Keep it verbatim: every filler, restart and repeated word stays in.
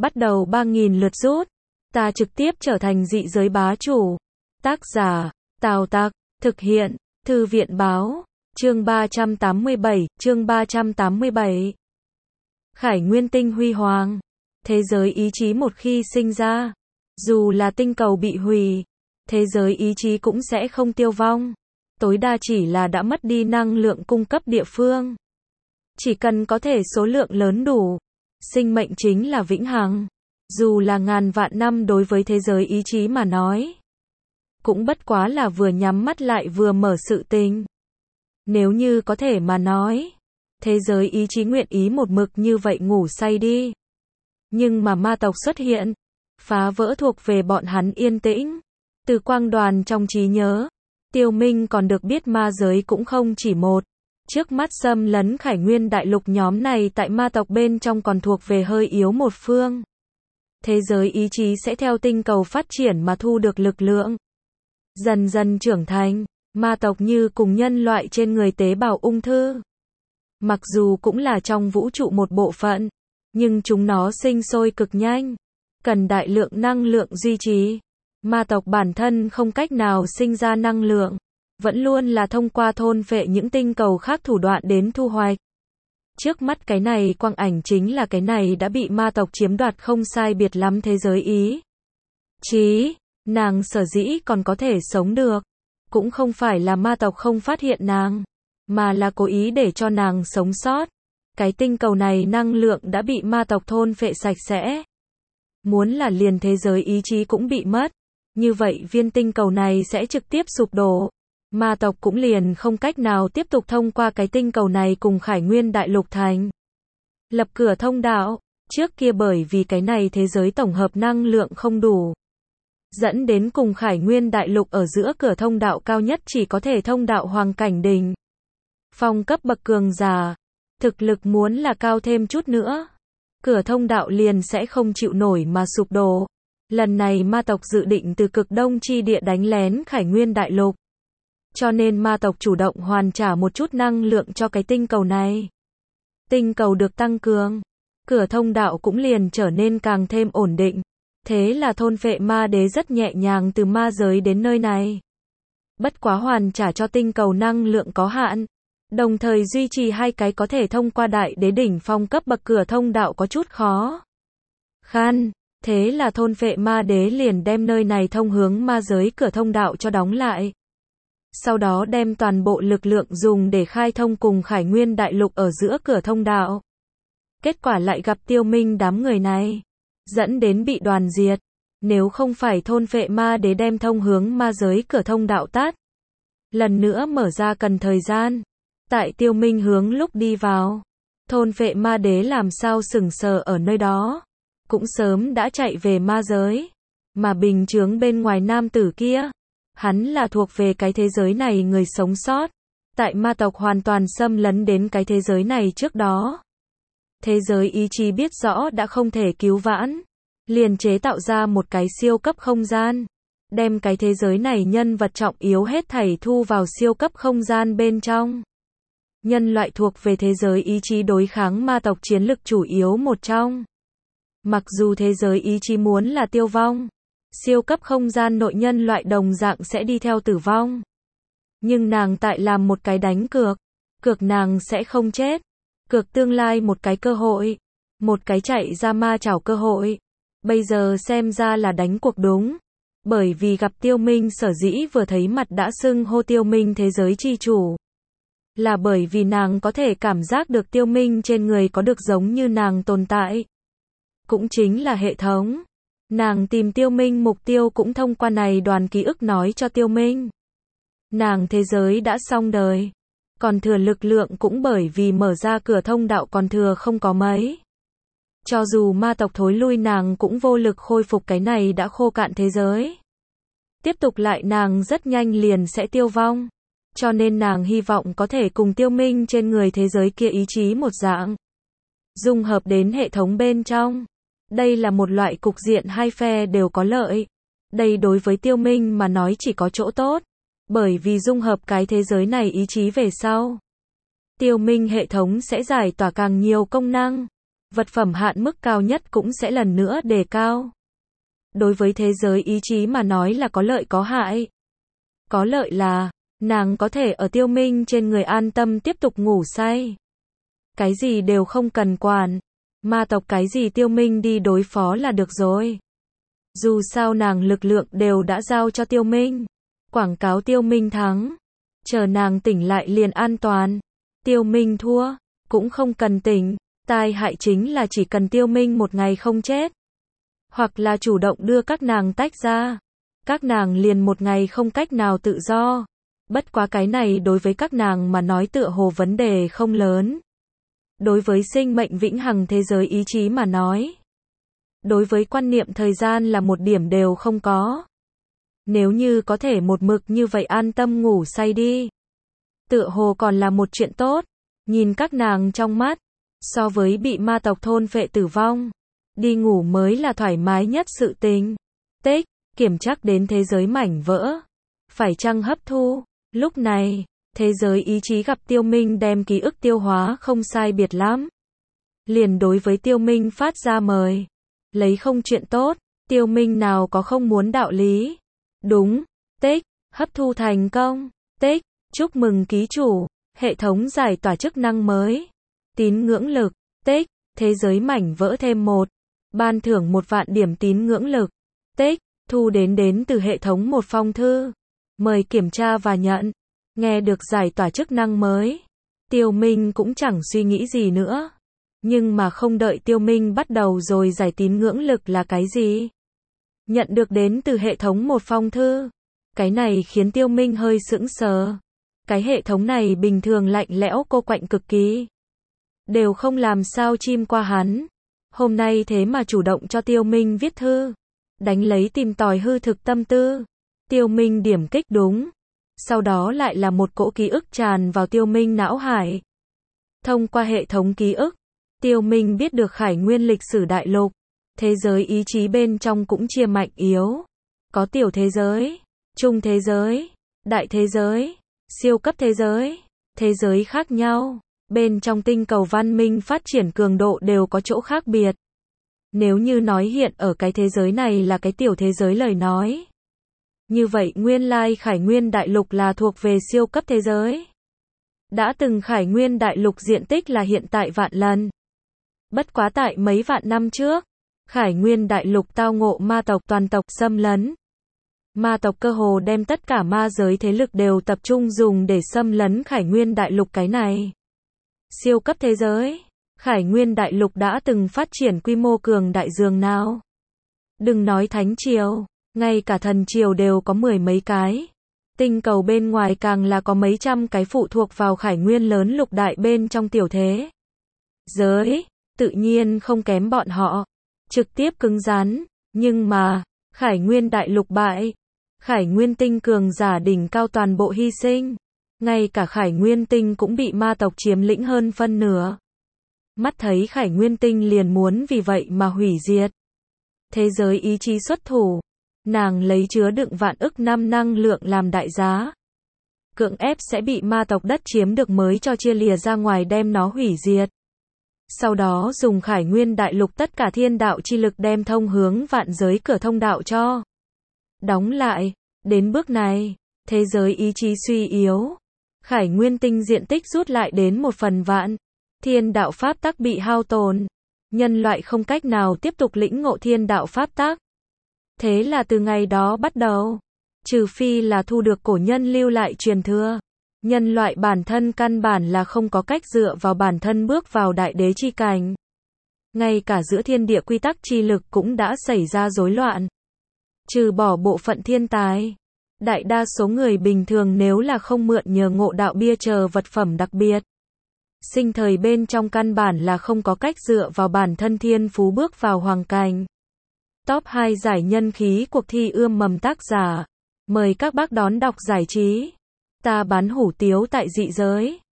Bắt đầu ba nghìn lượt rút. Ta trực tiếp trở thành dị giới bá chủ. Tác giả, Tào Tặc, thực hiện, Thư viện báo, chương ba trăm tám mươi bảy, chương ba trăm tám mươi bảy. Khải Nguyên tinh huy hoàng. Thế giới ý chí một khi sinh ra, dù là tinh cầu bị hủy, thế giới ý chí cũng sẽ không tiêu vong. Tối đa chỉ là đã mất đi năng lượng cung cấp địa phương. Chỉ cần có thể số lượng lớn đủ, sinh mệnh chính là vĩnh hằng. Dù là ngàn vạn năm đối với thế giới ý chí mà nói, cũng bất quá là vừa nhắm mắt lại vừa mở sự tình. Nếu như có thể mà nói, thế giới ý chí nguyện ý một mực như vậy ngủ say đi. Nhưng mà ma tộc xuất hiện, phá vỡ thuộc về bọn hắn yên tĩnh. Từ quang đoàn trong trí nhớ, Tiêu Minh còn được biết ma giới cũng không chỉ một. Trước mắt xâm lấn Khải Nguyên đại lục nhóm này tại ma tộc bên trong còn thuộc về hơi yếu một phương. Thế giới ý chí sẽ theo tinh cầu phát triển mà thu được lực lượng. Dần dần trưởng thành, ma tộc như cùng nhân loại trên người tế bào ung thư. Mặc dù cũng là trong vũ trụ một bộ phận, nhưng chúng nó sinh sôi cực nhanh, cần đại lượng năng lượng duy trì. Ma tộc bản thân không cách nào sinh ra năng lượng, vẫn luôn là thông qua thôn phệ những tinh cầu khác thủ đoạn đến thu hoạch. Trước mắt cái này quang ảnh chính là cái này đã bị ma tộc chiếm đoạt không sai biệt lắm thế giới ý chí. Nàng sở dĩ còn có thể sống được, cũng không phải là ma tộc không phát hiện nàng, mà là cố ý để cho nàng sống sót. Cái tinh cầu này năng lượng đã bị ma tộc thôn phệ sạch sẽ. Muốn là liền thế giới ý chí cũng bị mất, như vậy viên tinh cầu này sẽ trực tiếp sụp đổ. Ma tộc cũng liền không cách nào tiếp tục thông qua cái tinh cầu này cùng Khải Nguyên đại lục thành lập cửa thông đạo. Trước kia bởi vì cái này thế giới tổng hợp năng lượng không đủ, dẫn đến cùng Khải Nguyên đại lục ở giữa cửa thông đạo cao nhất chỉ có thể thông đạo hoàng cảnh đỉnh phong cấp bậc cường giả. Thực lực muốn là cao thêm chút nữa, cửa thông đạo liền sẽ không chịu nổi mà sụp đổ. Lần này ma tộc dự định từ cực đông chi địa đánh lén Khải Nguyên đại lục, cho nên ma tộc chủ động hoàn trả một chút năng lượng cho cái tinh cầu này. Tinh cầu được tăng cường, cửa thông đạo cũng liền trở nên càng thêm ổn định. Thế là thôn phệ ma đế rất nhẹ nhàng từ ma giới đến nơi này. Bất quá hoàn trả cho tinh cầu năng lượng có hạn, đồng thời duy trì hai cái có thể thông qua đại đế đỉnh phong cấp bậc cửa thông đạo có chút khó khăn. Thế là thôn phệ ma đế liền đem nơi này thông hướng ma giới cửa thông đạo cho đóng lại. Sau đó đem toàn bộ lực lượng dùng để khai thông cùng Khải Nguyên đại lục ở giữa cửa thông đạo. Kết quả lại gặp Tiêu Minh đám người này, dẫn đến bị đoàn diệt. Nếu không phải thôn phệ ma đế đem thông hướng ma giới cửa thông đạo tát, lần nữa mở ra cần thời gian. Tại Tiêu Minh hướng lúc đi vào, thôn phệ ma đế làm sao sừng sờ ở nơi đó, cũng sớm đã chạy về ma giới. Mà bình chướng bên ngoài nam tử kia, hắn là thuộc về cái thế giới này người sống sót. Tại ma tộc hoàn toàn xâm lấn đến cái thế giới này trước đó, thế giới ý chí biết rõ đã không thể cứu vãn, liền chế tạo ra một cái siêu cấp không gian, đem cái thế giới này nhân vật trọng yếu hết thảy thu vào siêu cấp không gian bên trong. Nhân loại thuộc về thế giới ý chí đối kháng ma tộc chiến lực chủ yếu một trong. Mặc dù thế giới ý chí muốn là tiêu vong, siêu cấp không gian nội nhân loại đồng dạng sẽ đi theo tử vong. Nhưng nàng tại làm một cái đánh cược, cược nàng sẽ không chết, cược tương lai một cái cơ hội, một cái chạy ra ma chảo cơ hội. Bây giờ xem ra là đánh cuộc đúng, bởi vì gặp Tiêu Minh sở dĩ vừa thấy mặt đã xưng hô Tiêu Minh thế giới chi chủ, là bởi vì nàng có thể cảm giác được Tiêu Minh trên người có được giống như nàng tồn tại. Cũng chính là hệ thống. Nàng tìm Tiêu Minh mục tiêu cũng thông qua này đoàn ký ức nói cho Tiêu Minh. Nàng thế giới đã xong đời, còn thừa lực lượng cũng bởi vì mở ra cửa thông đạo còn thừa không có mấy. Cho dù ma tộc thối lui nàng cũng vô lực khôi phục cái này đã khô cạn thế giới. Tiếp tục lại nàng rất nhanh liền sẽ tiêu vong. Cho nên nàng hy vọng có thể cùng Tiêu Minh trên người thế giới kia ý chí một dạng, dung hợp đến hệ thống bên trong. Đây là một loại cục diện hai phe đều có lợi. Đây đối với Tiêu Minh mà nói chỉ có chỗ tốt, bởi vì dung hợp cái thế giới này ý chí về sau, Tiêu Minh hệ thống sẽ giải tỏa càng nhiều công năng. vật phẩm hạn mức cao nhất cũng sẽ lần nữa đề cao. Đối với thế giới ý chí mà nói là có lợi có hại. Có lợi là, nàng có thể ở Tiêu Minh trên người an tâm tiếp tục ngủ say. Cái gì đều không cần quản. Ma tộc cái gì Tiêu Minh đi đối phó là được rồi. Dù sao nàng lực lượng đều đã giao cho Tiêu Minh. Quảng cáo Tiêu Minh thắng. Chờ nàng tỉnh lại liền an toàn. Tiêu Minh thua, cũng không cần tỉnh. Tai hại chính là chỉ cần Tiêu Minh một ngày không chết. Hoặc là chủ động đưa các nàng tách ra. Các nàng liền một ngày không cách nào tự do. Bất quá cái này đối với các nàng mà nói tựa hồ vấn đề không lớn. Đối với sinh mệnh vĩnh hằng thế giới ý chí mà nói. Đối với quan niệm thời gian là một điểm đều không có. Nếu như có thể một mực như vậy an tâm ngủ say đi. Tựa hồ còn là một chuyện tốt. Nhìn các nàng trong mắt. So với bị ma tộc thôn phệ tử vong. Đi ngủ mới là thoải mái nhất sự tình. Tích, kiểm chắc đến thế giới mảnh vỡ. Phải chăng hấp thu? Lúc này, thế giới ý chí gặp Tiêu Minh đem ký ức tiêu hóa không sai biệt lắm. Liền đối với Tiêu Minh phát ra mời. Lấy không chuyện tốt, Tiêu Minh nào có không muốn đạo lý. Đúng, tích, hấp thu thành công. Tích, chúc mừng ký chủ, hệ thống giải tỏa chức năng mới. Tín ngưỡng lực, tích, thế giới mảnh vỡ thêm một. Ban thưởng một vạn điểm tín ngưỡng lực. Tích, thu đến đến từ hệ thống một phong thư. Mời kiểm tra và nhận. Nghe được giải tỏa chức năng mới. Tiêu Minh cũng chẳng suy nghĩ gì nữa. Nhưng mà không đợi Tiêu Minh bắt đầu rồi giải tín ngưỡng lực là cái gì? Nhận được đến từ hệ thống một phong thư. Cái này khiến Tiêu Minh hơi sững sờ. Cái hệ thống này bình thường lạnh lẽo cô quạnh cực kỳ. Đều không làm sao chim qua hắn. Hôm nay thế mà chủ động cho Tiêu Minh viết thư. Đánh lấy tìm tòi hư thực tâm tư. Tiêu Minh điểm kích đúng. Sau đó lại là một cỗ ký ức tràn vào Tiêu Minh não hải. Thông qua hệ thống ký ức, Tiêu Minh biết được Khải Nguyên lịch sử đại lục. Thế giới ý chí bên trong cũng chia mạnh yếu. Có tiểu thế giới, trung thế giới, đại thế giới, siêu cấp thế giới, thế giới khác nhau. Bên trong tinh cầu văn minh phát triển cường độ đều có chỗ khác biệt. Nếu như nói hiện ở cái thế giới này là cái tiểu thế giới lời nói. Như vậy nguyên lai Khải Nguyên đại lục là thuộc về siêu cấp thế giới. Đã từng Khải Nguyên đại lục diện tích là hiện tại vạn lần. Bất quá tại mấy vạn năm trước, Khải Nguyên đại lục tao ngộ ma tộc toàn tộc xâm lấn. Ma tộc cơ hồ đem tất cả ma giới thế lực đều tập trung dùng để xâm lấn Khải Nguyên đại lục cái này. Siêu cấp thế giới, Khải Nguyên đại lục đã từng phát triển quy mô cường đại dường nào. Đừng nói thánh triều, ngay cả thần triều đều có mười mấy cái. Tinh cầu bên ngoài càng là có mấy trăm cái phụ thuộc vào Khải Nguyên lớn lục đại bên trong tiểu thế giới, tự nhiên không kém bọn họ. Trực tiếp cứng rắn, nhưng mà, Khải Nguyên đại lục bại. Khải Nguyên tinh cường giả đỉnh cao toàn bộ hy sinh. Ngay cả Khải Nguyên tinh cũng bị ma tộc chiếm lĩnh hơn phân nửa. Mắt thấy Khải Nguyên tinh liền muốn vì vậy mà hủy diệt. Thế giới ý chí xuất thủ. Nàng lấy chứa đựng vạn ức năm năng lượng làm đại giá. Cưỡng ép sẽ bị ma tộc đất chiếm được mới cho chia lìa ra ngoài đem nó hủy diệt. Sau đó dùng Khải Nguyên đại lục tất cả thiên đạo chi lực đem thông hướng vạn giới cửa thông đạo cho. Đóng lại. Đến bước này, thế giới ý chí suy yếu. Khải Nguyên tinh diện tích rút lại đến một phần vạn. Thiên đạo pháp tắc bị hao tổn. Nhân loại không cách nào tiếp tục lĩnh ngộ thiên đạo pháp tắc. Thế là từ ngày đó bắt đầu, trừ phi là thu được cổ nhân lưu lại truyền thừa, nhân loại bản thân căn bản là không có cách dựa vào bản thân bước vào đại đế chi cảnh. Ngay cả giữa thiên địa quy tắc chi lực cũng đã xảy ra rối loạn. Trừ bỏ bộ phận thiên tài, đại đa số người bình thường nếu là không mượn nhờ ngộ đạo bia chờ vật phẩm đặc biệt, sinh thời bên trong căn bản là không có cách dựa vào bản thân thiên phú bước vào hoàng cảnh. Top hai giải nhân khí cuộc thi ươm mầm tác giả. Mời các bác đón đọc giải trí. Ta bán hủ tiếu tại dị giới.